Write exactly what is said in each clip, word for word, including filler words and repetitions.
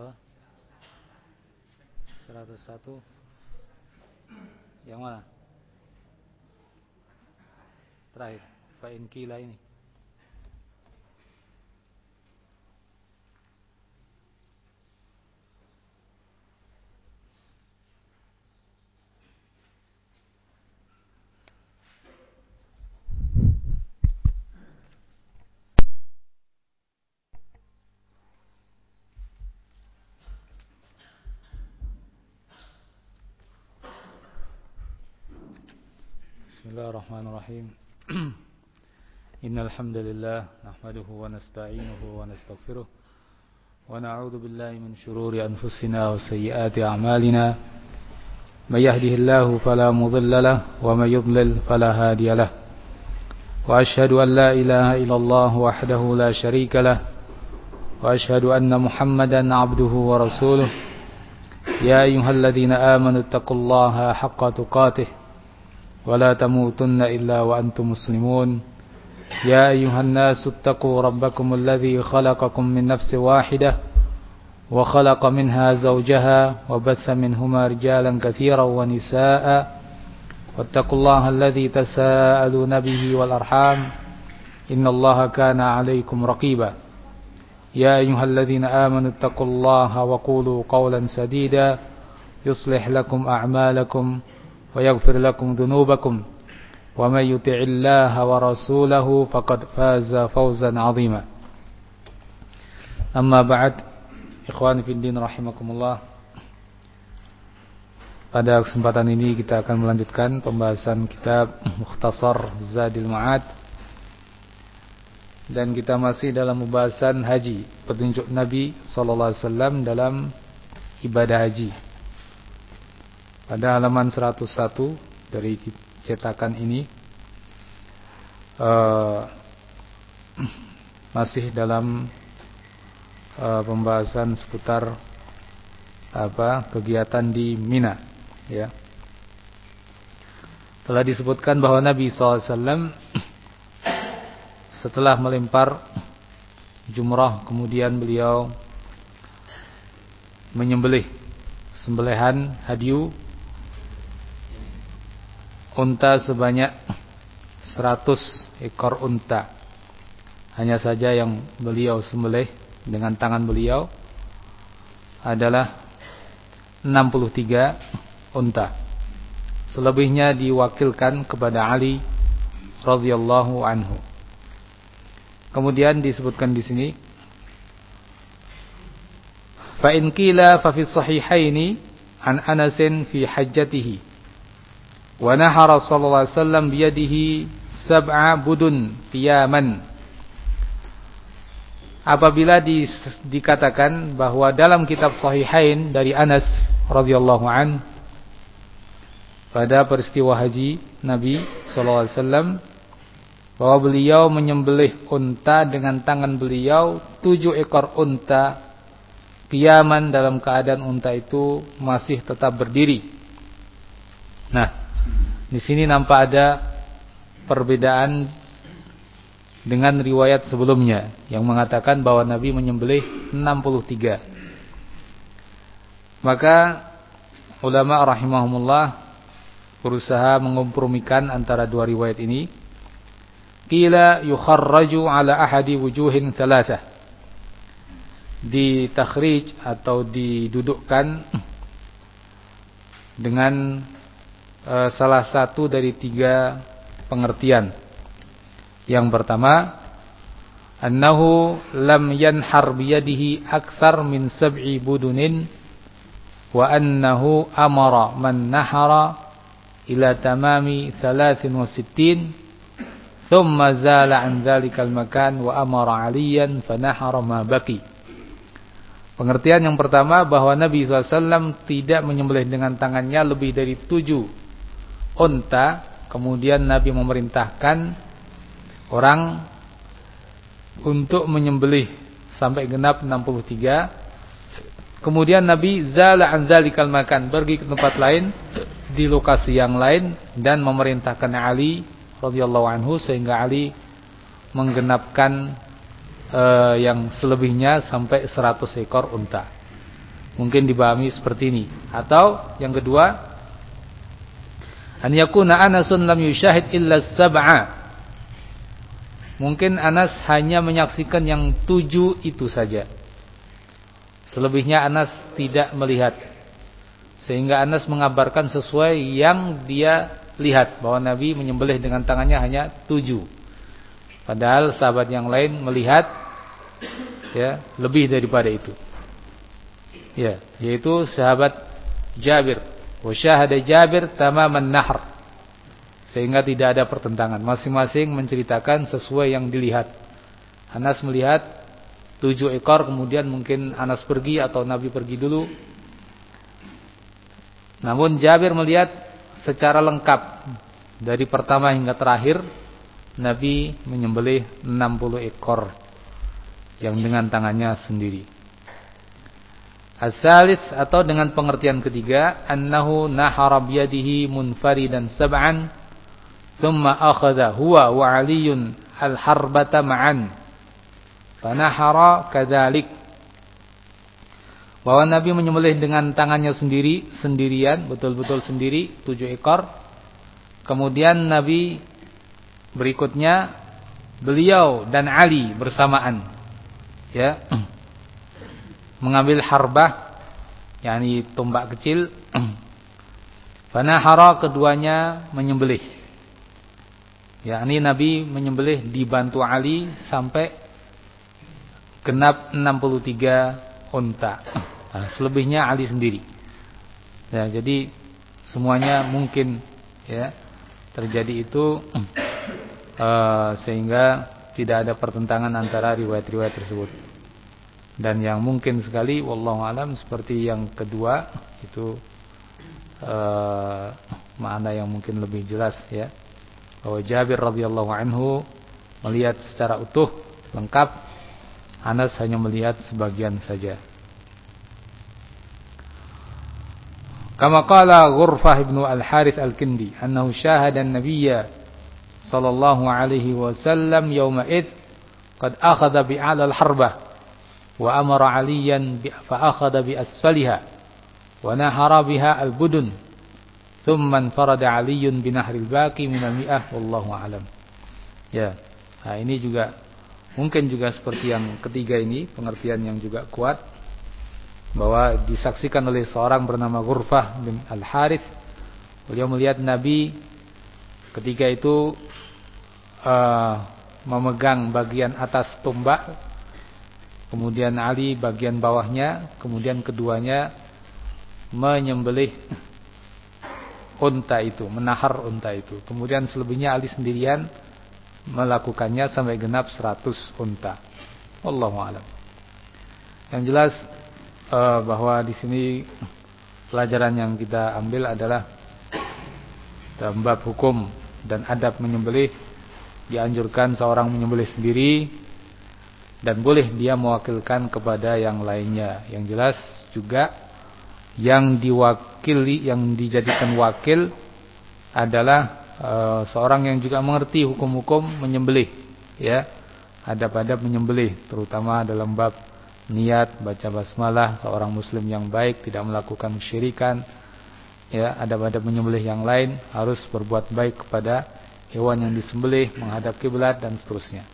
Berapa? seratus satu. Yang mana? Terakhir, fa'in kila ini. Bismillahirrahmanirrahim. Innal hamdalillah nahmaduhu wa nasta'inuhu wa nastaghfiruh wa na'udzu billahi min shururi anfusina wa sayyiati a'malina. May yahdihillahu fala mudilla lahu wa may yudlil fala hadiya lahu. Wa asyhadu an la ilaha illallah wahdahu la syarika lahu wa asyhadu anna Muhammadan 'abduhu wa rasuluh. Ya ayyuhalladzina amanu taqullaha haqqa tuqatih ولا تموتن إلا وأنتم مسلمون يا أيها الناس اتقوا ربكم الذي خلقكم من نفس واحدة وخلق منها زوجها وبث منهما رجالا كثيرا ونساء واتقوا الله الذي تساءلون به والأرحام إن الله كان عليكم رقيبا يا أيها الذين آمنوا اتقوا الله وقولوا قولا سديدا يصلح لكم أعمالكم ويغفر لكم ذنوبكم ومن يطع الله ورسوله فقد فاز فوزا عظيما. أما بعد, ikhwani fiddin rahimakumullah. Pada kesempatan ini kita akan melanjutkan pembahasan kitab Mukhtasar Zadil Ma'ad, dan kita masih dalam pembahasan haji, petunjuk Nabi sallallahu alaihi wasallam dalam ibadah haji. Pada halaman seratus satu dari cetakan ini uh, masih dalam uh, pembahasan seputar apa kegiatan di Mina, ya. Telah disebutkan bahwa Nabi sallallahu alaihi wasallam setelah melempar jumrah, kemudian beliau menyembelih sembelihan hadyu unta sebanyak seratus ekor unta. Hanya saja yang beliau sembelih dengan tangan beliau adalah enam puluh tiga unta. Selebihnya diwakilkan kepada Ali radhiyallahu anhu. Kemudian disebutkan di sini, fa in qila fa fi sahihaini an Anasin fi hajjatihi wa nahara sallallahu alaihi wasallam biyadihi sab'a budun qiyaman. Apabila di, dikatakan bahwa dalam kitab Sahihain dari Anas radhiyallahu an, pada peristiwa haji Nabi sallallahu alaihi wasallam, bahwa beliau menyembelih unta dengan tangan beliau, tujuh ekor unta qiyaman, dalam keadaan unta itu masih tetap berdiri. Nah, di sini nampak ada perbedaan dengan riwayat sebelumnya yang mengatakan bahwa Nabi menyembelih enam puluh tiga. Maka ulama rahimahumullah berusaha mengkompromikan antara dua riwayat ini. Qila yukharraju ala ahadi wujuhin thalathah. Ditakhrij atau didudukkan dengan Uh, salah satu dari tiga pengertian. Yang pertama, annahu lam yanhar biyadihi akthar min sab'i budunin wa annahu amara man nahara ila tamami thalathin wa sittin thumma zala an dhalikal makan wa amara aliyan fanahara ma baqi. Pengertian yang pertama, bahwa Nabi sallallahu alaihi wasallam tidak menyembelih dengan tangannya lebih dari tujuh unta, kemudian Nabi memerintahkan orang untuk menyembelih sampai genap enam puluh tiga. Kemudian Nabi zala an dzalikal makan, pergi ke tempat lain di lokasi yang lain dan memerintahkan Ali radhiyallahu anhu sehingga Ali menggenapkan uh, yang selebihnya sampai seratus ekor unta. Mungkin dipahami seperti ini. Atau yang kedua, an yakuna Anasun lam yushahid illa sab'a. Mungkin Anas hanya menyaksikan yang tujuh itu saja. Selebihnya Anas tidak melihat. Sehingga Anas mengabarkan sesuai yang dia lihat, bahwa Nabi menyembelih dengan tangannya hanya tujuh. Padahal sahabat yang lain melihat ya lebih daripada itu. Ya, yaitu sahabat Jabir. Wa syahada Jabir tamaman nahr. Sehingga tidak ada pertentangan. Masing-masing menceritakan sesuai yang dilihat. Anas melihat tujuh ekor, kemudian mungkin Anas pergi atau Nabi pergi dulu. Namun Jabir melihat secara lengkap dari pertama hingga terakhir. Nabi menyembelih enam puluh ekor yang dengan tangannya sendiri. As-salits, atau dengan pengertian ketiga, annahu nahara biyadihi munfaridan sab'an thumma akhadha huwa wa Aliyun al-harbata ma'an fanahara kadzalik. Bahwa Nabi menyembelih dengan tangannya sendiri, sendirian, betul-betul sendiri, tujuh ekor. Kemudian Nabi berikutnya beliau dan Ali bersamaan, ya, mengambil harbah, yakni tombak kecil. Fanahara, keduanya menyembelih. Yakni Nabi menyembelih dibantu Ali sampai genap enam puluh tiga unta. Nah, selebihnya Ali sendiri. Ya, jadi semuanya mungkin ya terjadi itu uh, sehingga tidak ada pertentangan antara riwayat-riwayat tersebut. Dan yang mungkin sekali wallahu alam seperti yang kedua itu uh, makna yang mungkin lebih jelas ya. Bahwa Jabir radhiyallahu anhu melihat secara utuh, lengkap. Anas hanya melihat sebagian saja. Kama qala Ghurfah ibn al-Harith al-Kindi annahu syahada an-nabiyya sallallahu alaihi wasallam yawma id qad akhadha bi'ala al-harbah wa amara 'aliyan fa akhadha bi asfaliha wa nahara biha al-budun. Thumman farada Aliyun binahril baqi minal mi'ah wallahu alam. Ya. Nah, ini juga mungkin juga seperti yang ketiga ini, pengertian yang juga kuat, bahwa disaksikan oleh seorang bernama Ghurfah bin Al-Harith. Beliau melihat Nabi ketika itu uh, memegang bagian atas tombak, kemudian Ali bagian bawahnya, kemudian keduanya menyembelih unta itu, menahar unta itu. Kemudian selebihnya Ali sendirian melakukannya sampai genap seratus unta. Wallahu a'lam. Yang jelas uh, bahwa di sini pelajaran yang kita ambil adalah dalam bab hukum dan adab menyembelih, dianjurkan seorang menyembelih sendiri dan boleh dia mewakilkan kepada yang lainnya. Yang jelas juga yang diwakili, yang dijadikan wakil adalah e, seorang yang juga mengerti hukum-hukum menyembelih, ya, adab-adab menyembelih, terutama dalam bab niat, baca basmalah, seorang muslim yang baik tidak melakukan kesyirikan, ya, adab-adab menyembelih yang lain, harus berbuat baik kepada hewan yang disembelih, menghadap kiblat dan seterusnya.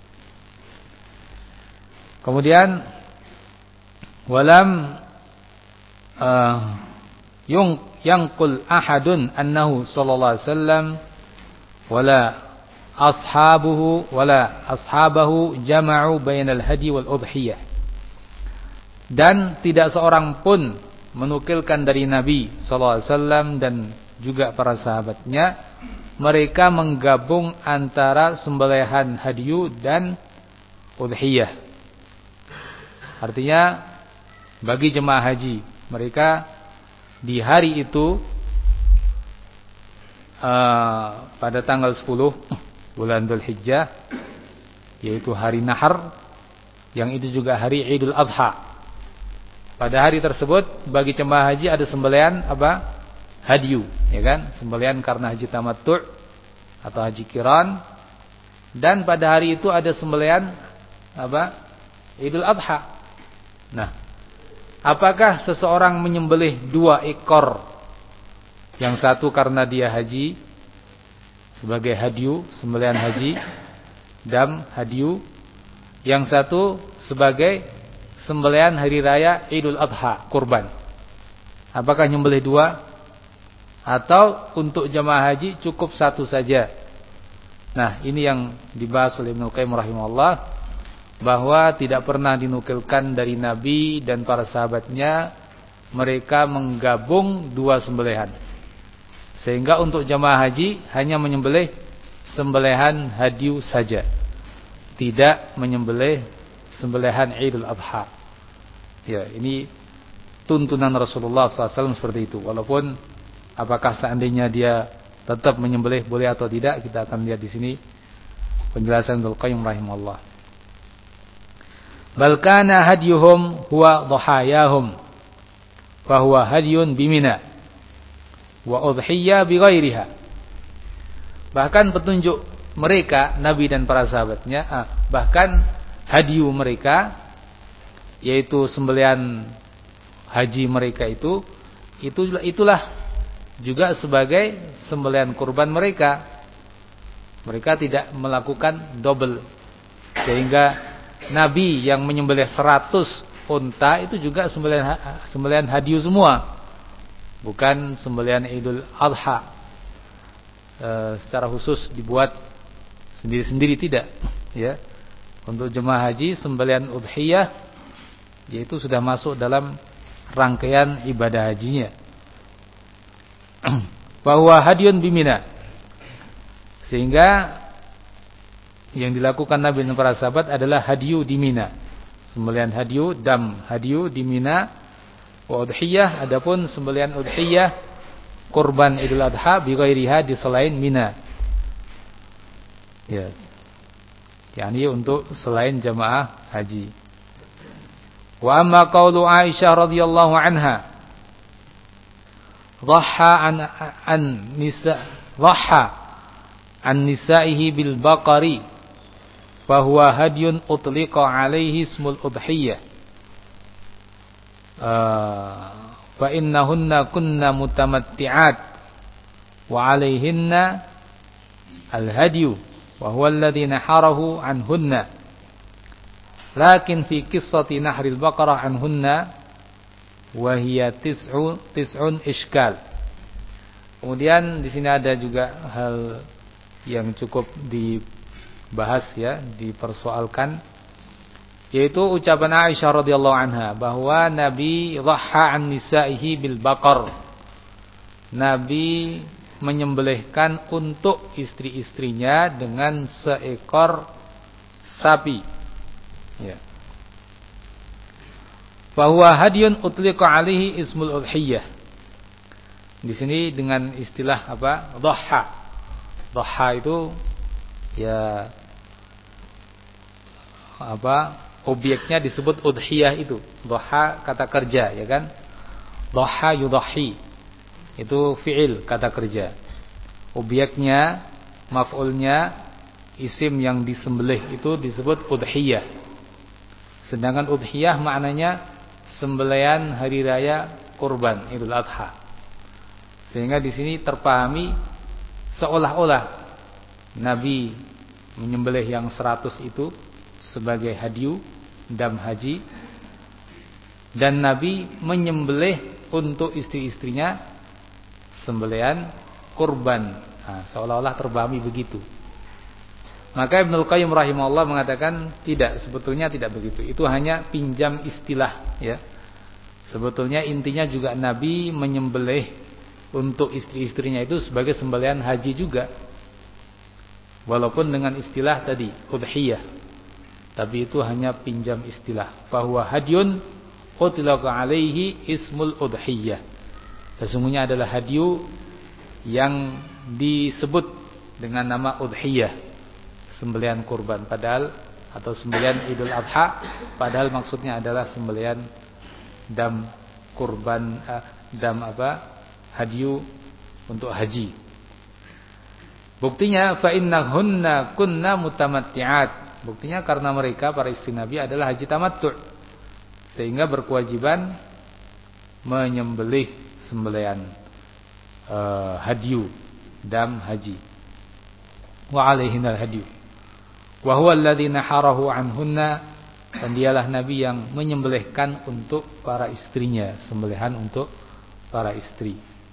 Kemudian walam Uh, yung yangqul ahadun annahu sallallahu alaihi wasallam wala ashabuhu wala ashabahu jama'u bainal hadi wal udhiyah. Dan tidak seorang pun menukilkan dari Nabi sallallahu alaihi wasallam dan juga para sahabatnya mereka menggabung antara sembelihan hadiyu dan udhiyah. Artinya bagi jemaah haji, mereka di hari itu uh, pada tanggal sepuluh bulan Dzulhijjah, yaitu hari Nahar, yang itu juga hari Idul Adha. Pada hari tersebut bagi jemaah haji ada sembelihan apa? Hadyu, ya kan? Sembelihan karena haji tamattu' atau haji qiran. Dan pada hari itu ada sembelihan apa? Idul Adha. Nah, apakah seseorang menyembelih dua ekor, yang satu karena dia haji sebagai hadyu, sembelihan haji, dam hadyu, yang satu sebagai sembelihan hari raya Idul Adha, kurban. Apakah nyembelih dua atau untuk jamaah haji cukup satu saja? Nah, ini yang dibahas oleh Ibnu Qayyim rahimahullah, bahwa tidak pernah dinukilkan dari Nabi dan para sahabatnya mereka menggabung dua sembelihan. Sehingga untuk jamaah haji hanya menyembelih sembelihan hadyu saja, tidak menyembelih sembelihan Idul Adha. Ya, ini tuntunan Rasulullah shallallahu alaihi wasallam seperti itu. Walaupun apakah seandainya dia tetap menyembelih boleh atau tidak, kita akan lihat di sini penjelasan Ibnu Qayyim rahimahullah. Bal kana hadyuhum huwa dhahayahum fa huwa hadyun bimina wa udhiyya bighairiha. Bahkan petunjuk mereka, Nabi dan para sahabatnya, ah, bahkan hadyu mereka, yaitu sembelihan haji mereka itu, itu itulah juga sebagai sembelihan kurban mereka. Mereka tidak melakukan double, sehingga Nabi yang menyembelih seratus unta itu juga sembelihan sembelihan hadyu semua, bukan sembelihan Idul Adha e, secara khusus dibuat sendiri-sendiri, tidak, ya. Untuk jemaah haji sembelihan udhiyah, yaitu sudah masuk dalam rangkaian ibadah hajinya. Bahwa hadyun bimina, sehingga yang dilakukan Nabi dan para sahabat adalah hadyu di Mina, sembelihan hadyu, dam hadyu di Mina. Wa udhiyah, adapun sembelihan udhiyah kurban Idul Adha bi ghairiha, di selain Mina. Ya. yakni untuk selain jamaah haji. Wa amma qaulu Aisyah radhiyallahu anha, dhaha an an nisa dhaha an nisaihi bil baqari fa huwa hadyun utliqa alaihi ismul udhiyah. Fa innahunna kunna mutamatti'at wa alaihinna al-hadyu wa huwa alladhi naharahu anhunna, lakin fi qissati nahril baqarah anhunna wa hiya tis'u tis'un iskal. Kemudian di sini ada juga hal yang cukup dibahas, ya, dipersoalkan, yaitu ucapan Aisyah radhiyallahu anha bahwa Nabi dhaha an nisaihi bil baqar. Nabi menyembelihkan untuk istri-istrinya dengan seekor sapi. Ya. Bahwa hadyun utliqa alaihi ismul udhiyah. Di sini dengan istilah apa? Dhaha. Dhaha itu ya apa? Objeknya disebut udhiyah itu. Dhaha kata kerja, ya kan? Dhaha yudhahi. Itu fi'il kata kerja. Objeknya, maf'ulnya, isim yang disembelih itu disebut udhiyah. Sedangkan udhiyah maknanya sembelihan hari raya kurban Idul Adha. Sehingga di sini terpahami seolah-olah Nabi menyembelih yang seratus itu sebagai hadyu, dam haji, dan Nabi menyembelih untuk istri-istrinya sembelihan kurban. Nah, seolah-olah terbahami begitu. Maka Ibnu Qayyim rahimahullah mengatakan tidak, sebetulnya tidak begitu. Itu hanya pinjam istilah, ya. Sebetulnya intinya juga Nabi menyembelih untuk istri-istrinya itu sebagai sembelihan haji juga, walaupun dengan istilah tadi udhiyah. Tapi itu hanya pinjam istilah. Bahwa hadyun utlaqa alaihi ismul udhiyah. Sesungguhnya adalah hadyu yang disebut dengan nama udhiyah, sembelihan kurban, padahal atau sembelihan Idul Adha, padahal maksudnya adalah sembelihan dam kurban, eh, dam apa? Hadyu untuk haji. Buktinya fa innahunna kunna mutamatti'at. Buktinya karena mereka para istri Nabi adalah haji tamattu', sehingga berkewajiban menyembelih sembelihan uh, hadyu, dam haji. Wa alaihinal hadyu. Wa huwa alladhi naharahu anhunna, dan dialah Nabi yang menyembelihkan untuk para istrinya, sembelihan untuk para istri.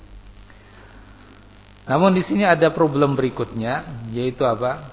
Namun di sini ada problem berikutnya, yaitu apa?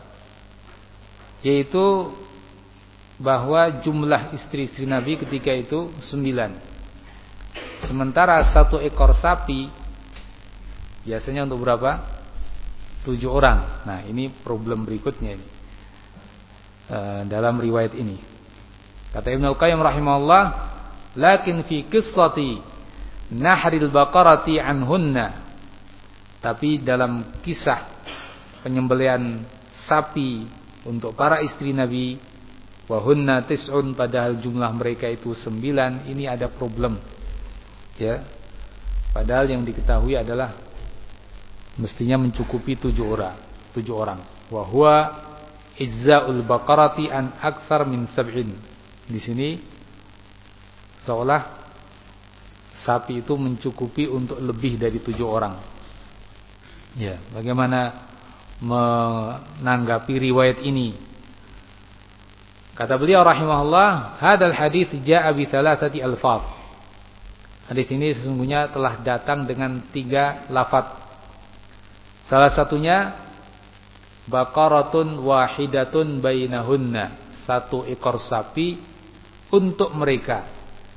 Yaitu bahwa jumlah istri-istri Nabi ketika itu sembilan. Sementara satu ekor sapi biasanya untuk berapa? Tujuh orang. Nah, ini problem berikutnya ini. E, dalam riwayat ini. Kata Ibnu Al-Qayyim rahimahullah, lakin fi qissati nahril baqarati anhunna. Tapi dalam kisah penyembelihan sapi untuk para istri Nabi, wahunna tis'un, padahal jumlah mereka itu sembilan, ini ada problem. Ya. Padahal yang diketahui adalah mestinya mencukupi tujuh orang, tujuh orang. Wa huwa izza'ul baqarati an aktsar min sab'in. Di sini seolah sapi itu mencukupi untuk lebih dari tujuh orang. Ya, bagaimana menanggapi riwayat ini? Kata beliau rahimahullah, hadzal hadits jaa'a bi thalathati alfaz. Hadis ini sesungguhnya telah datang dengan tiga lafaz. Salah satunya baqaratun wahidatun bainahunna, satu ekor sapi untuk mereka.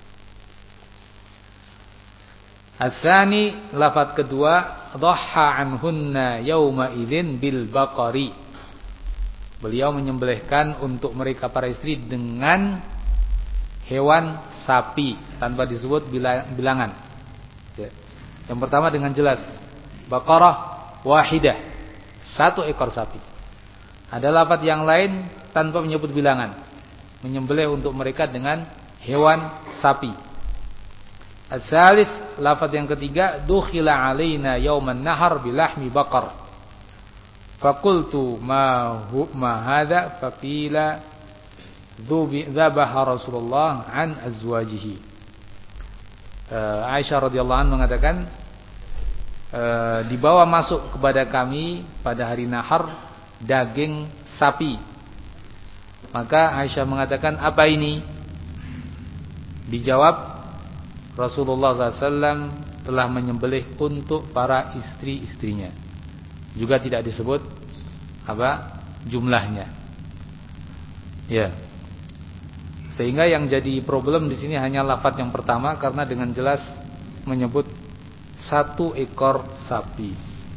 Ats-tsani, lafaz kedua, dhahha anhunna yauma idzin bil baqari. Beliau menyembelihkan untuk mereka para istri dengan hewan sapi tanpa disebut bilangan. Ya. Yang pertama dengan jelas, baqarah wahidah, satu ekor sapi. Ada lafaz yang lain tanpa menyebut bilangan, menyembelih untuk mereka dengan hewan sapi. Ats-tsalits, lafaz yang ketiga, dukhila alaina yauman nahar bilahmi baqar. Faqultu ma hu ma hadza faqila dzabaha Rasulullah an azwajihi. uh, Aisyah radhiyallahu anha mengatakan, uh, dibawa masuk kepada kami pada hari nahar daging sapi. Maka Aisyah mengatakan, apa ini? Dijawab, Rasulullah shallallahu alaihi wasallam telah menyembelih untuk para istri-istrinya. Juga tidak disebut apa jumlahnya. Ya. Sehingga yang jadi problem di sini hanya lafaz yang pertama, karena dengan jelas menyebut satu ekor sapi.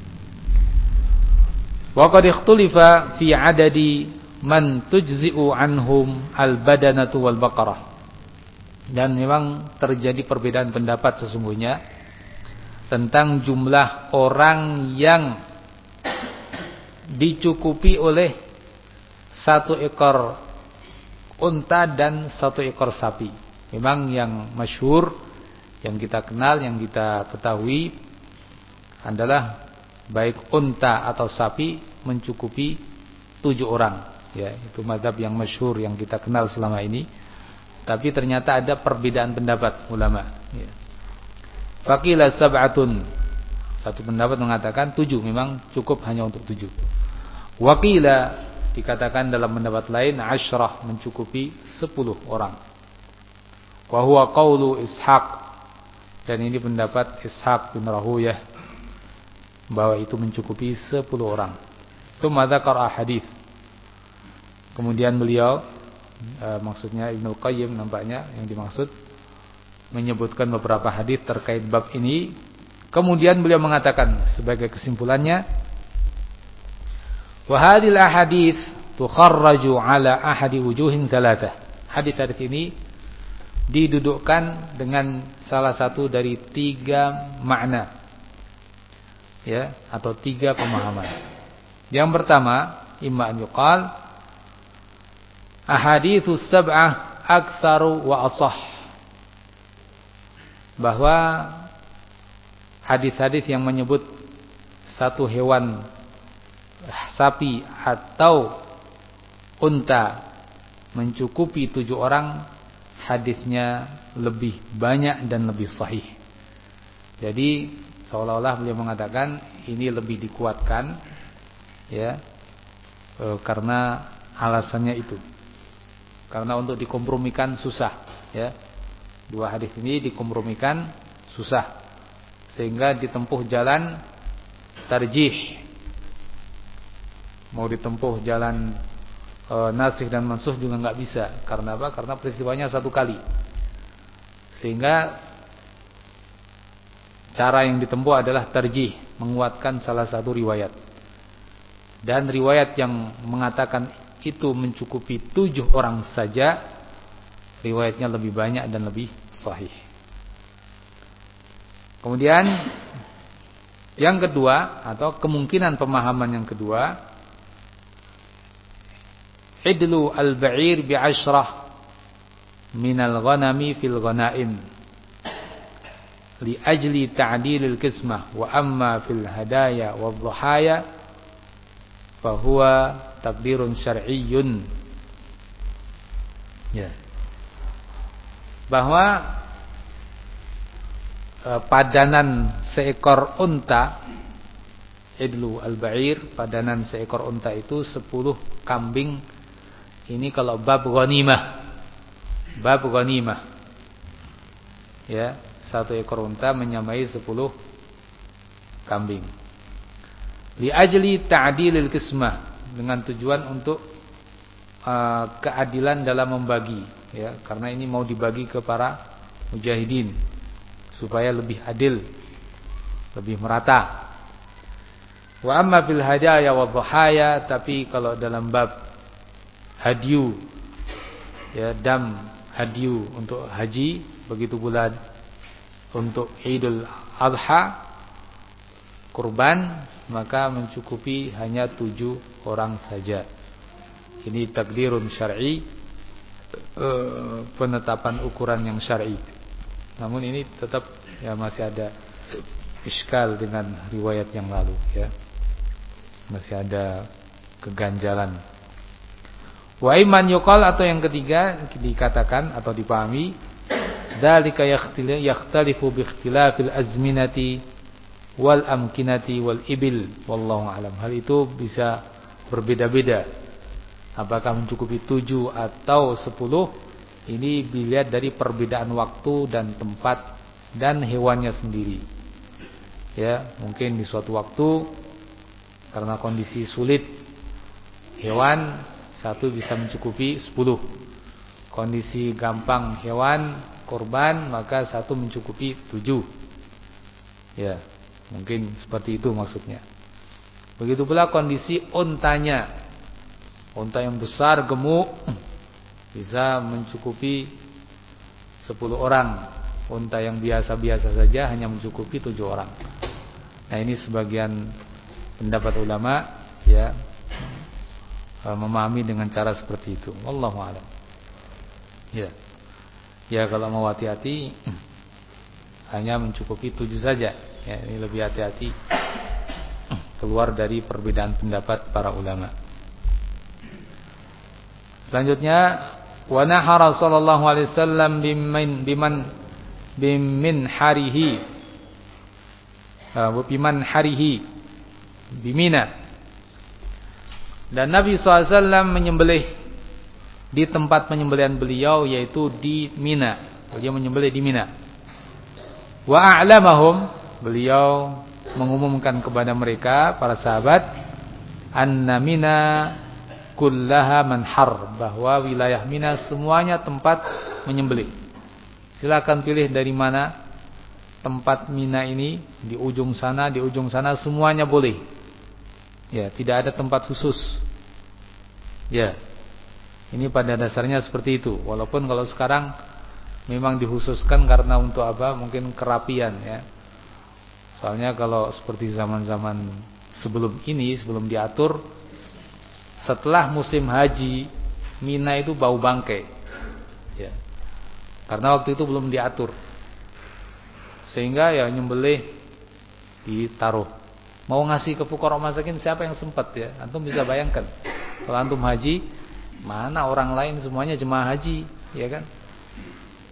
Wa qad ikhtulifa fi adadi man tujzi'u anhum al-badanatu wal baqarah. Dan memang terjadi perbedaan pendapat sesungguhnya tentang jumlah orang yang dicukupi oleh satu ekor unta dan satu ekor sapi. Memang yang masyhur, yang kita kenal, yang kita ketahui adalah baik unta atau sapi mencukupi tujuh orang. Ya, itu mazhab yang masyhur yang kita kenal selama ini. Tapi ternyata ada perbedaan pendapat ulama. Ya. Faqila sab'atun, satu pendapat mengatakan tujuh, memang cukup hanya untuk tujuh. Waqila, dikatakan dalam pendapat lain, asyrah, mencukupi sepuluh orang. Wa huwa qaulu Ishaq, dan ini pendapat Ishaq bin Rahuyah, bahwa itu mencukupi sepuluh orang. Tsumma dzakara ahadits. Kemudian beliau, e, maksudnya Ibnu Qayyim nampaknya yang dimaksud, menyebutkan beberapa hadis terkait bab ini. Kemudian beliau mengatakan sebagai kesimpulannya, wa hadhil ahadits tukharraju ala ahadi wujuhin thalathah. Hadis-hadis ini didudukkan dengan salah satu dari tiga makna, ya, atau tiga pemahaman. Yang pertama, imma an yuqal ahaditsus sab'ah aktsaru wa ashah, bahwa hadis-hadis yang menyebut satu hewan sapi atau unta mencukupi tujuh orang, hadisnya lebih banyak dan lebih sahih. Jadi seolah-olah beliau mengatakan ini lebih dikuatkan, ya, e, karena alasannya itu. Karena untuk dikompromikan susah, ya. Dua hadis ini dikompromikan susah, sehingga ditempuh jalan tarjih. Mau ditempuh jalan e, nasikh dan mansukh juga nggak bisa. Karena apa? Karena peristiwanya satu kali. Sehingga cara yang ditempuh adalah tarjih, menguatkan salah satu riwayat. Dan riwayat yang mengatakan itu mencukupi tujuh orang saja, riwayatnya lebih banyak dan lebih sahih. Kemudian yang kedua, atau kemungkinan pemahaman yang kedua, idlu al-ba'ir bi'ashrah minal ghanami fil ghanaim li ajli ta'dilil qismah, wa amma fil hadaya wal dhahaya fa huwa takdirun syar'iyyun. Ya. Bahwa e, padanan seekor unta, idlu al-ba'ir, padanan seekor unta itu sepuluh kambing. Ini kalau bab ghanimah. Bab ghanimah. Ya, satu ekor unta menyamai sepuluh kambing. Li ajli ta'dilil qismah, dengan tujuan untuk uh, keadilan dalam membagi, ya, karena ini mau dibagi ke para mujahidin supaya lebih adil, lebih merata. Wa amma fil hadaya wa dhahaya, tapi kalau dalam bab hadyu, ya, dam hadyu untuk haji, begitu pula untuk Idul Adha, kurban, maka mencukupi hanya tujuh orang saja. Ini takdirun syar'i, penetapan ukuran yang syar'i. Namun ini tetap, ya, masih ada iskal dengan riwayat yang lalu, ya, masih ada keganjalan. Wa iman yuqal, atau yang ketiga dikatakan atau dipahami, dzalika yakhtalifu bi ikhtilafil azminati wal amkinati wal ibil wallahu alam. Hal itu bisa berbeda-beda. Apakah mencukupi tujuh atau sepuluh, ini dilihat dari perbedaan waktu dan tempat dan hewannya sendiri. Ya, mungkin di suatu waktu karena kondisi sulit, hewan satu bisa mencukupi sepuluh. Kondisi gampang hewan kurban, maka satu mencukupi tujuh. Ya, mungkin seperti itu maksudnya. Begitu pula kondisi untanya. Unta yang besar, gemuk, bisa mencukupi sepuluh orang. Unta yang biasa-biasa saja hanya mencukupi tujuh orang. Nah, ini sebagian pendapat ulama, ya, memahami dengan cara seperti itu. Wallahu a'lam. Ya. Ya, kalau mau hati-hati hanya mencukupi tujuh saja. Ya, ini lebih hati-hati, keluar dari perbedaan pendapat para ulama. Selanjutnya, wa nahara sallallahu alaihi wasallam biman biman bimin harihi wa biman harihi bimina. Dan Nabi sallallahu alaihi wasallam menyembelih di tempat penyembelihan beliau, yaitu di Mina. Beliau menyembelih di Mina. Wa a'lamahum, beliau mengumumkan kepada mereka, para sahabat, anna Mina kullaha manhar, bahwa wilayah Mina semuanya tempat menyembelih. Silakan pilih dari mana tempat Mina ini, di ujung sana, di ujung sana, semuanya boleh. Ya, tidak ada tempat khusus. Ya. Ini pada dasarnya seperti itu. Walaupun kalau sekarang memang dikhususkan karena untuk apa? Mungkin kerapian, ya. Soalnya kalau seperti zaman-zaman sebelum ini, sebelum diatur, setelah musim haji, Mina itu bau bangkai, ya. Karena waktu itu belum diatur, sehingga ya nyembelih ditaruh. Mau ngasih ke fuqara masakin, siapa yang sempat, ya? Antum bisa bayangkan, kalau antum haji, mana orang lain semuanya jemaah haji, ya kan?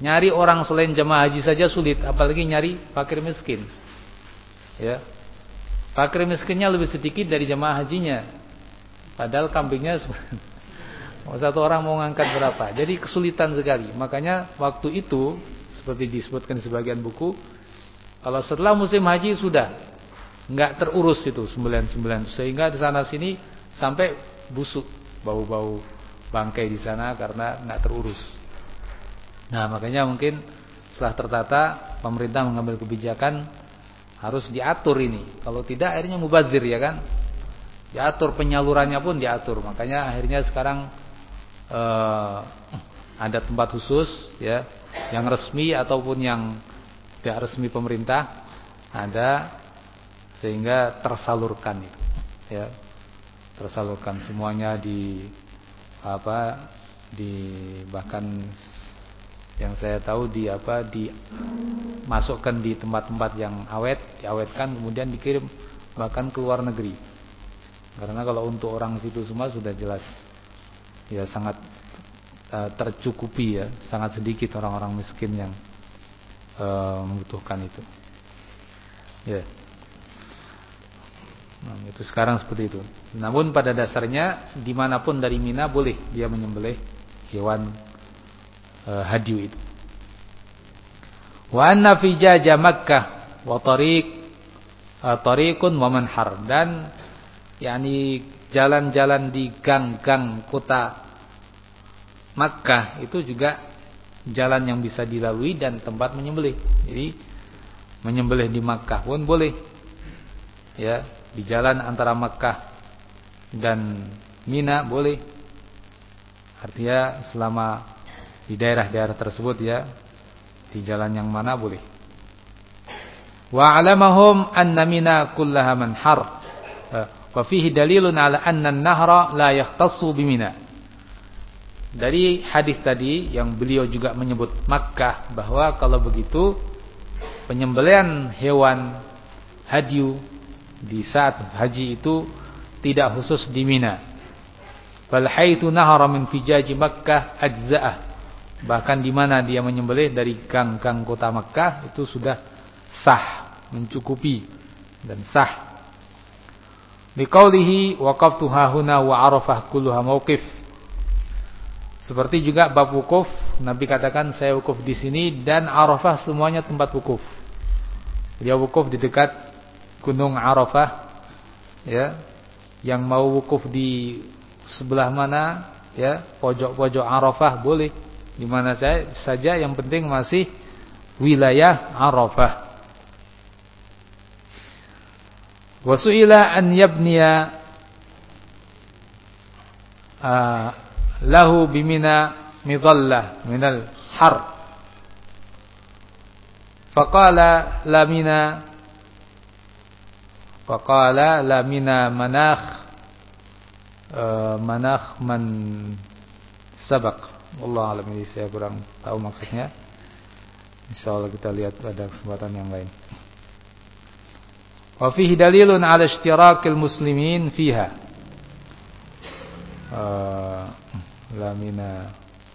Nyari orang selain jemaah haji saja sulit, apalagi nyari fakir miskin. Ya. Fakir miskinnya lebih sedikit dari jemaah hajinya. Padahal kambingnya satu orang mau ngangkat berapa. Jadi kesulitan sekali. Makanya waktu itu seperti disebutkan di sebagian buku, kalau setelah musim haji sudah enggak terurus itu sembilan-sembilan, sehingga di sana sini sampai busuk, bau-bau bangkai di sana karena enggak terurus. Nah, makanya mungkin setelah tertata pemerintah mengambil kebijakan harus diatur ini. Kalau tidak akhirnya mubazir, ya kan? Diatur penyalurannya pun diatur. Makanya akhirnya sekarang eh, ada tempat khusus, ya, yang resmi ataupun yang tidak resmi pemerintah ada, sehingga tersalurkan itu, ya, tersalurkan semuanya di apa di bahkan yang saya tahu di apa dimasukkan di tempat-tempat yang awet, diawetkan kemudian dikirim bahkan ke luar negeri. Karena kalau untuk orang situ semua sudah jelas ya sangat uh, tercukupi, ya, sangat sedikit orang-orang miskin yang uh, membutuhkan itu. Ya. Nah, itu sekarang seperti itu. Namun pada dasarnya dimanapun dari Mina boleh dia menyembelih hewan uh, hadyu itu. Wa anna fi jaja Makkah wa tariq uh, tariqun wa manhar, dan yakni jalan-jalan di gang-gang kota Makkah itu juga jalan yang bisa dilalui dan tempat menyembelih. Jadi menyembelih di Makkah pun boleh, ya, di jalan antara Makkah dan Mina boleh. Artinya selama di daerah-daerah tersebut, ya, di jalan yang mana boleh. Wa alamahum anna Mina kullaha manhar wa fihi dalilun ala anna an-nahra la yakhtassu bi Mina. Dari hadis tadi yang beliau juga menyebut Makkah, bahwa kalau begitu penyembelihan hewan hadyu di saat haji itu tidak khusus di Mina. Bal haitsu nahara min fijaji Makkah ajza'ah. Bahkan di mana dia menyembelih dari gang-gang kota Makkah itu sudah sah, mencukupi dan sah. Liqaulihi waqaftu hahuna wa Arafah kulluha mauqif. Seperti juga bab wukuf, Nabi katakan saya wukuf di sini dan Arafah semuanya tempat wukuf. Dia wukuf di dekat Gunung Arafah, ya. Yang mau wukuf di sebelah mana, ya, pojok-pojok Arafah boleh, di mana saja, yang penting masih wilayah Arafah. Wa su'ila an yabniya uh, lahu bimina midallah minal har. Faqala la mina Faqala la mina manakh uh, manakh man sabaq. Wallahu a'lam, ini saya kurang tahu maksudnya. Insyaallah kita lihat pada kesempatan yang lain. Wa fihi dalilun 'ala ishtirakil muslimin fiha. Uh, la mina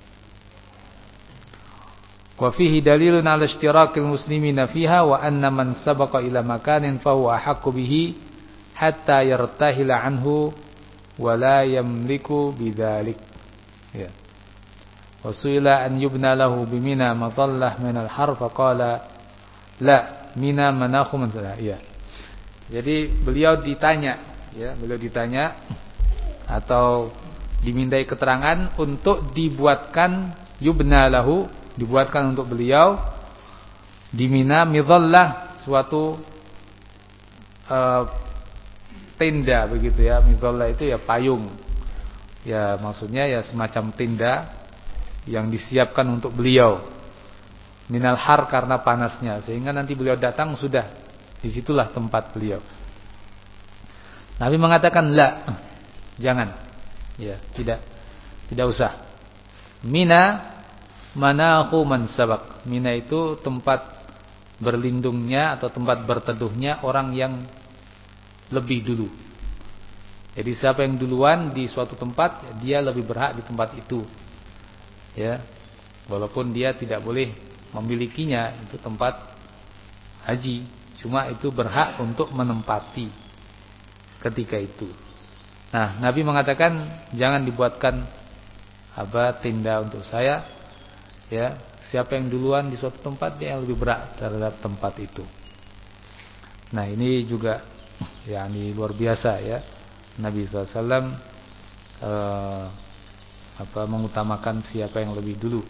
Wa fihi dalilun 'ala ishtirakil muslimina fiha wa anna man sabaqa ila makanin fa huwa ahaqqu bihi hatta yartahila anhu wa la yamliku bidzalik. Ya. Wa su'ila an yubna lahu bimina madallah min al-har fa qala la mina manakhu man salah. Ya. Jadi beliau ditanya, ya, beliau ditanya atau dimintai keterangan untuk dibuatkan yubna lahu, dibuatkan untuk beliau di Mina midhallah, suatu uh, tenda begitu, ya. Midhallah itu ya payung. Ya, maksudnya ya semacam tenda yang disiapkan untuk beliau. Minal har, karena panasnya, sehingga nanti beliau datang sudah disitulah tempat beliau. Nabi mengatakan la, jangan, ya, tidak, tidak usah. Mina manahu man sabaq. Mina itu tempat berlindungnya atau tempat berteduhnya orang yang lebih dulu. Jadi siapa yang duluan di suatu tempat, dia lebih berhak di tempat itu. Ya. Walaupun dia tidak boleh memilikinya, itu tempat haji, cuma itu berhak untuk menempati ketika itu. Nah, Nabi mengatakan jangan dibuatkan apa tenda untuk saya, ya. Siapa yang duluan di suatu tempat, dia yang lebih berat terhadap tempat itu. Nah, ini juga ya ini luar biasa ya. Nabi shallallahu alaihi wasallam eh, apa mengutamakan siapa yang lebih dulu.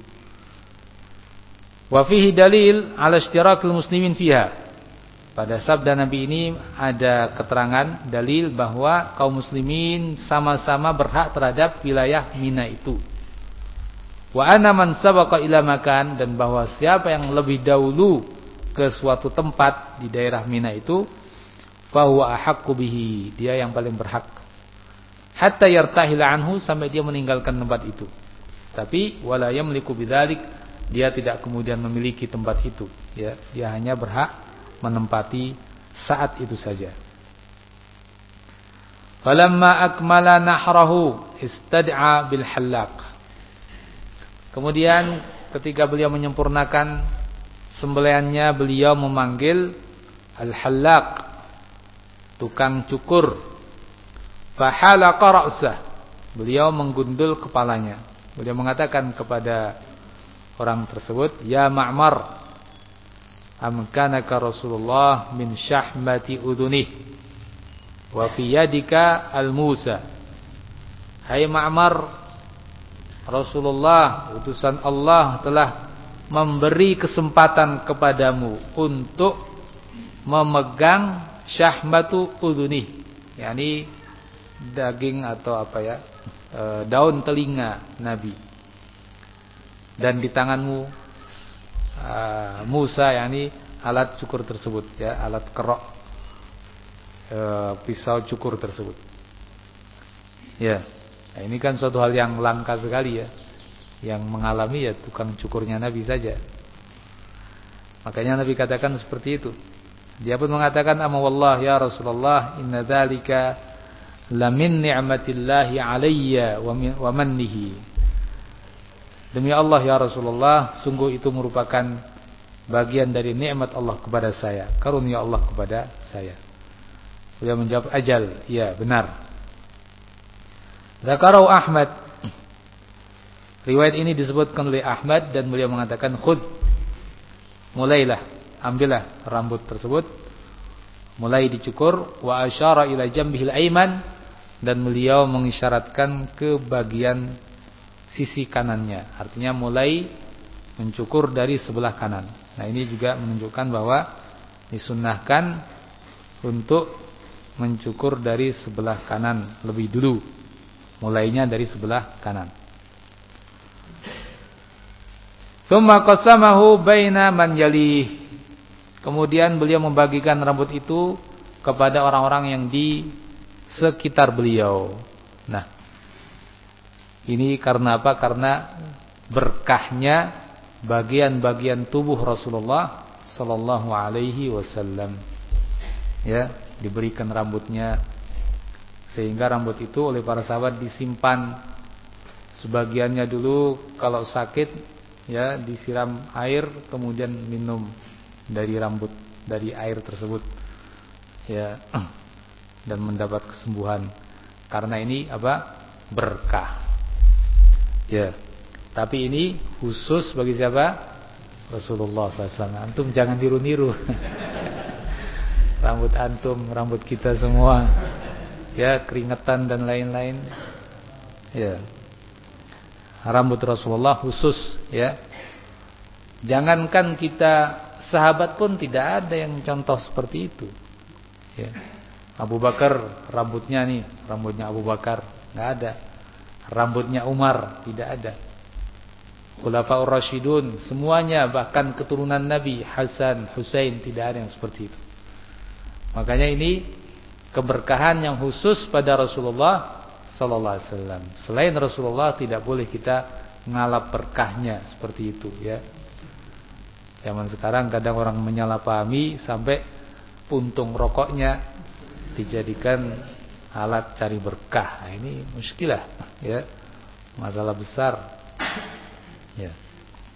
Wa fihi dalil ala ishtirakil muslimin fiha. Pada sabda Nabi ini ada keterangan dalil bahwa kaum muslimin sama-sama berhak terhadap wilayah Mina itu. Wa anna man sabaqa ila makan, dan bahwa siapa yang lebih dahulu ke suatu tempat di daerah Mina itu, fa huwa ahaqqu bihi, dia yang paling berhak. Hatta yartahila anhu, sampai dia meninggalkan tempat itu. Tapi wala yamliku bidzalik, dia tidak kemudian memiliki tempat itu, ya, dia hanya berhak menempati saat itu saja. Falamma akmala nahrahu istad'a bil halaq. Kemudian ketika beliau menyempurnakan sembelihannya, beliau memanggil al halaq, tukang cukur. Fa halaqa ra'sah, beliau menggundul kepalanya. Beliau mengatakan kepada orang tersebut, ya Ma'mar, amkanaka Rasulullah min syahmati udhunih wa fi yadika al-Musa. Hai Ma'mar, Rasulullah utusan Allah telah memberi kesempatan kepadamu untuk memegang syahmatu udhunih, yakni daging atau apa ya, e, daun telinga Nabi. Dan di tanganmu uh, Musa, yakni alat cukur tersebut, ya, alat kerok, uh, pisau cukur tersebut. Ya, nah, ini kan suatu hal yang langka sekali ya, yang mengalami ya tukang cukurnya Nabi saja. Makanya Nabi katakan seperti itu. Dia pun mengatakan, amma wallah ya Rasulullah, inna dzalika lamin ni'matillahi alayya wa mannihi. Demi Allah ya Rasulullah, sungguh itu merupakan bagian dari nikmat Allah kepada saya, karunia Allah kepada saya. Beliau menjawab, ajal, ya benar. Zakarahu Ahmad. Riwayat ini disebutkan oleh Ahmad dan beliau mengatakan, khud, mulailah, ambillah rambut tersebut, mulai dicukur. Wa asyara ila jambihil aiman, dan beliau mengisyaratkan ke bagian sisi kanannya, artinya mulai mencukur dari sebelah kanan. Nah, ini juga menunjukkan bahwa disunnahkan untuk mencukur dari sebelah kanan lebih dulu, mulainya dari sebelah kanan. Tsumma qasamahu baina man yalih. Kemudian beliau membagikan rambut itu kepada orang-orang yang di sekitar beliau. Nah, ini karena apa? Karena berkahnya bagian-bagian tubuh Rasulullah sallallahu alaihi wasallam. Ya, diberikan rambutnya, sehingga rambut itu oleh para sahabat disimpan. Sebagiannya dulu kalau sakit, ya, disiram air kemudian minum dari rambut, dari air tersebut, ya, dan mendapat kesembuhan. Karena ini apa? Berkah. Ya, tapi ini khusus bagi siapa? Rasulullah sallallahu alaihi wasallam. Antum jangan niru-niru. Rambut antum, rambut kita semua, ya, keringetan dan lain-lain. Ya, rambut Rasulullah khusus, ya. Jangankan kita, sahabat pun tidak ada yang contoh seperti itu. Ya. Abu Bakar rambutnya nih, rambutnya Abu Bakar nggak ada. Rambutnya Umar tidak ada. Khulafaur Rasyidun semuanya, bahkan keturunan Nabi Hasan, Husain, tidak ada yang seperti itu. Makanya ini keberkahan yang khusus pada Rasulullah sallallahu alaihi wasallam. Selain Rasulullah tidak boleh kita ngalap berkahnya seperti itu, ya. Zaman sekarang kadang orang menyalahpahami sampai puntung rokoknya dijadikan alat cari berkah. Nah, ini muskilah, ya, masalah besar, ya.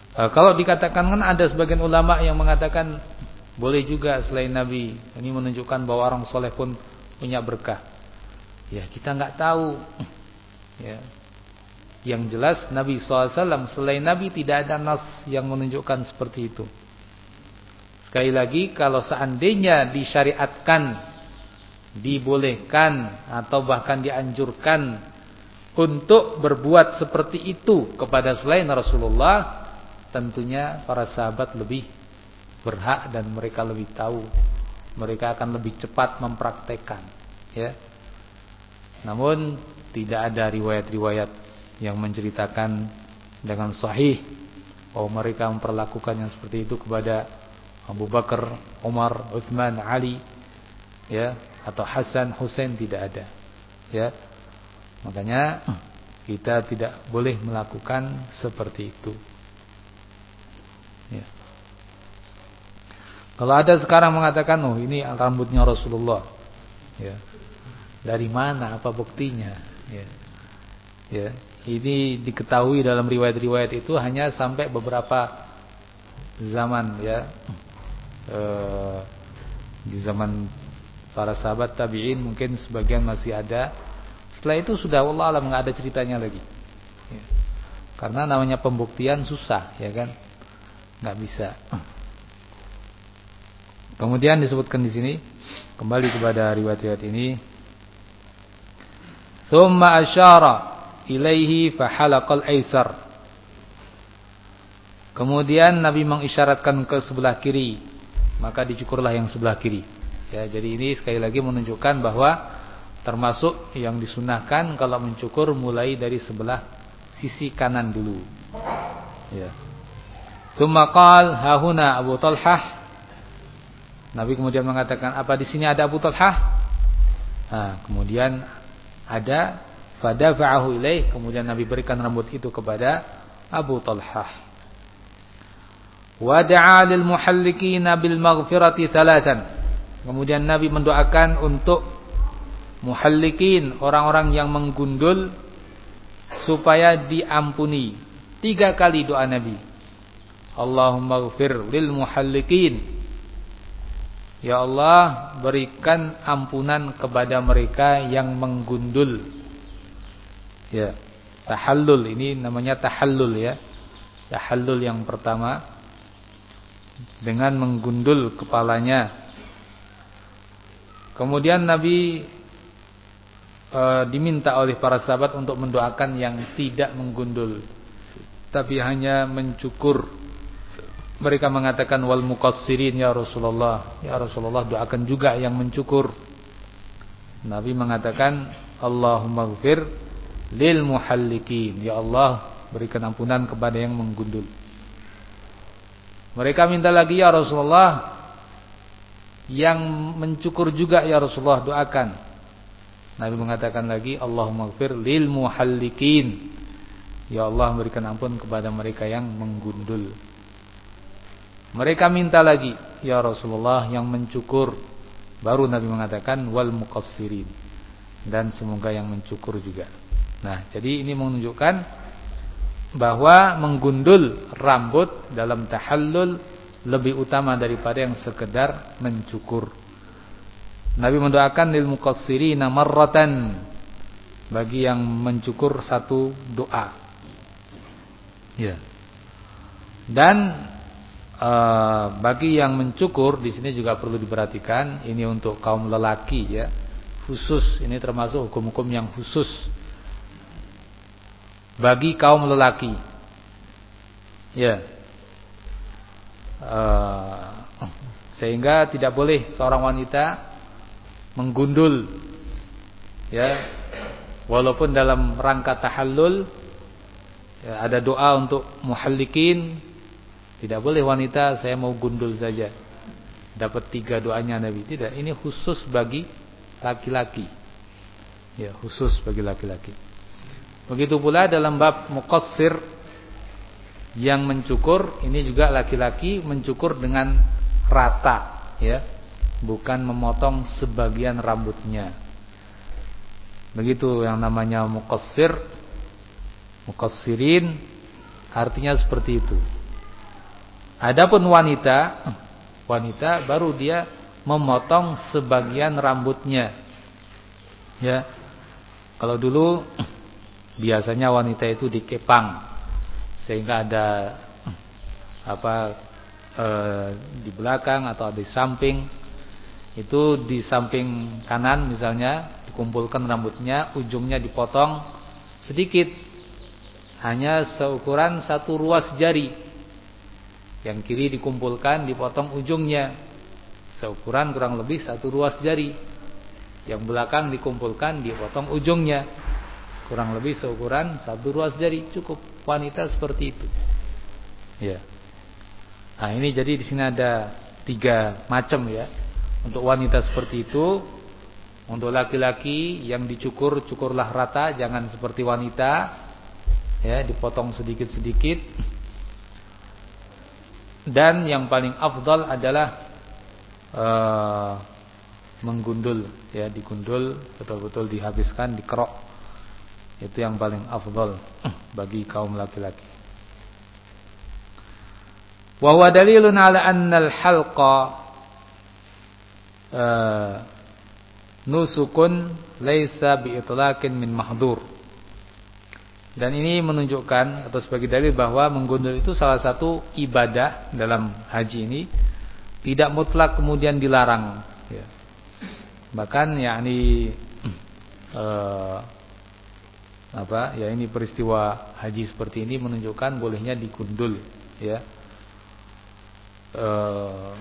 E, kalau dikatakan kan ada sebagian ulama yang mengatakan boleh juga selain Nabi. Ini menunjukkan bahwa orang soleh pun punya berkah. Ya kita nggak tahu. Ya. Yang jelas Nabi shallallahu alaihi wasallam selain Nabi tidak ada nas yang menunjukkan seperti itu. Sekali lagi, kalau seandainya disyariatkan, dibolehkan atau bahkan dianjurkan untuk berbuat seperti itu kepada selain Rasulullah, tentunya para sahabat lebih berhak dan mereka lebih tahu. Mereka akan lebih cepat mempraktekkan, ya. Namun tidak ada riwayat-riwayat yang menceritakan dengan sahih bahwa mereka memperlakukan yang seperti itu kepada Abu Bakar, Umar, Uthman, Ali, ya, atau Hasan, Husain, tidak ada, ya. Makanya kita tidak boleh melakukan seperti itu, ya. Kalau ada sekarang mengatakan, oh ini rambutnya Rasulullah, ya, dari mana, apa buktinya, ya, ya. Ini diketahui dalam riwayat-riwayat itu hanya sampai beberapa zaman, ya. Uh, di zaman para sahabat tabi'in mungkin sebagian masih ada. Setelah itu sudah wallah alam nggak ada ceritanya lagi, ya. Karena namanya pembuktian susah, ya kan, nggak bisa. Kemudian disebutkan di sini, kembali kepada riwayat-riwayat ini, thumma asyara ilaihi fahalaqal aisar. Kemudian Nabi mengisyaratkan ke sebelah kiri, maka dicukurlah yang sebelah kiri. Ya, jadi ini sekali lagi menunjukkan bahwa termasuk yang disunahkan kalau mencukur mulai dari sebelah sisi kanan dulu. Ya. Tsumma qala hahuna Abu Talhah. Nabi kemudian mengatakan, apa di sini ada Abu Talhah? Nah, kemudian ada, fadafa'ahu ilaih, kemudian Nabi berikan rambut itu kepada Abu Talhah. Wa da'a lil muhallikina bil maghfirati thalathan. Kemudian Nabi mendoakan untuk muhallikin, orang-orang yang menggundul, supaya diampuni. Tiga kali doa Nabi. Allahumma ighfir lil muhallikin. Ya Allah, berikan ampunan kepada mereka yang menggundul. Ya, tahallul, ini namanya tahallul, ya. Tahallul yang pertama dengan menggundul kepalanya. Kemudian Nabi e, diminta oleh para sahabat untuk mendoakan yang tidak menggundul, tapi hanya mencukur. Mereka mengatakan wal muqassirin ya Rasulullah, ya Rasulullah doakan juga yang mencukur. Nabi mengatakan Allahumma ighfir lil muhallikin, ya Allah berikan ampunan kepada yang menggundul. Mereka minta lagi, ya Rasulullah, yang mencukur juga ya Rasulullah doakan. Nabi mengatakan lagi Allahumma ighfir lil muhallikin, ya Allah berikan ampun kepada mereka yang menggundul. Mereka minta lagi, ya Rasulullah, yang mencukur. Baru Nabi mengatakan wal muqassirin, dan semoga yang mencukur juga. Nah, jadi ini menunjukkan bahwa menggundul rambut dalam tahallul lebih utama daripada yang sekedar mencukur. Nabi mendoakan lil muqassirina marratan, bagi yang mencukur satu doa. Ya. Dan uh, bagi yang mencukur di sini juga perlu diperhatikan, ini untuk kaum lelaki, ya. Khusus, ini termasuk hukum-hukum yang khusus bagi kaum lelaki, ya, uh, sehingga tidak boleh seorang wanita menggundul, ya, walaupun dalam rangka tahallul, ya, ada doa untuk muhallikin, tidak boleh wanita saya mau gundul saja dapat tiga doanya Nabi, tidak. Ini khusus bagi laki-laki, ya, khusus bagi laki-laki. Begitu pula dalam bab muqassir yang mencukur, ini juga laki-laki mencukur dengan rata, ya, bukan memotong sebagian rambutnya. Begitu yang namanya muqassir, muqassirin artinya seperti itu. Adapun wanita, wanita baru dia memotong sebagian rambutnya. Ya. Kalau dulu biasanya wanita itu dikepang sehingga ada apa e, di belakang atau di samping. Itu di samping kanan misalnya dikumpulkan rambutnya, ujungnya dipotong sedikit, hanya seukuran satu ruas jari. Yang kiri dikumpulkan, dipotong ujungnya seukuran kurang lebih satu ruas jari. Yang belakang dikumpulkan, dipotong ujungnya kurang lebih seukuran satu ruas jari. Cukup wanita seperti itu. Ya. Nah ini jadi di sini ada tiga macam ya. Untuk wanita seperti itu. Untuk laki-laki yang dicukur, cukurlah rata, jangan seperti wanita. Ya, dipotong sedikit-sedikit. Dan yang paling afdal adalah uh, menggundul, ya, digundul betul-betul dihabiskan, dikerok. Itu yang paling afdal bagi kaum laki-laki. Wa huwa dalilun ala anna al-halqa uh, nusukun laisa bi itlaqin min mahdur. Dan ini menunjukkan atau sebagai dalil bahwa menggundul itu salah satu ibadah dalam haji ini, tidak mutlak kemudian dilarang ya. Bahkan yakni eh, apa ya ini peristiwa haji seperti ini menunjukkan bolehnya digundul ya. Eh,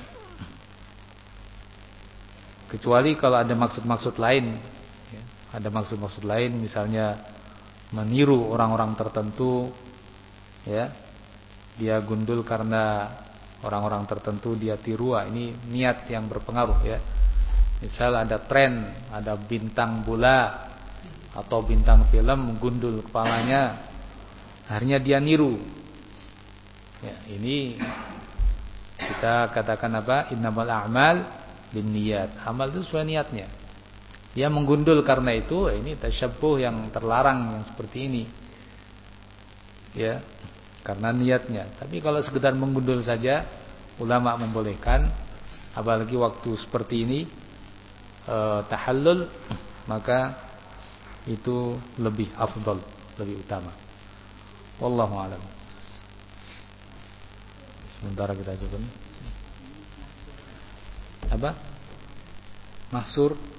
kecuali kalau ada maksud-maksud lain ya. Ada maksud-maksud lain misalnya meniru orang-orang tertentu ya, dia gundul karena orang-orang tertentu dia tiru. Ini niat yang berpengaruh ya. Misal ada tren, ada bintang bola atau bintang film gundul kepalanya, akhirnya dia niru ya, ini kita katakan apa, innamal a'mal binniyat. Amal itu sesuai niatnya. Dia menggundul karena itu, ini tasyabbuh yang terlarang yang seperti ini. Ya, karena niatnya. Tapi kalau sekedar menggundul saja, ulama membolehkan, apalagi waktu seperti ini e, tahallul, maka itu lebih afdal, lebih utama. Wallahu a'lam. Sementara kita coba. Apa? Mahsur